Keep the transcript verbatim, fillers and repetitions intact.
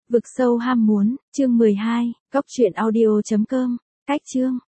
Vực sâu ham muốn, chương mười hai, cóc truyện audio chấm com, cách chương.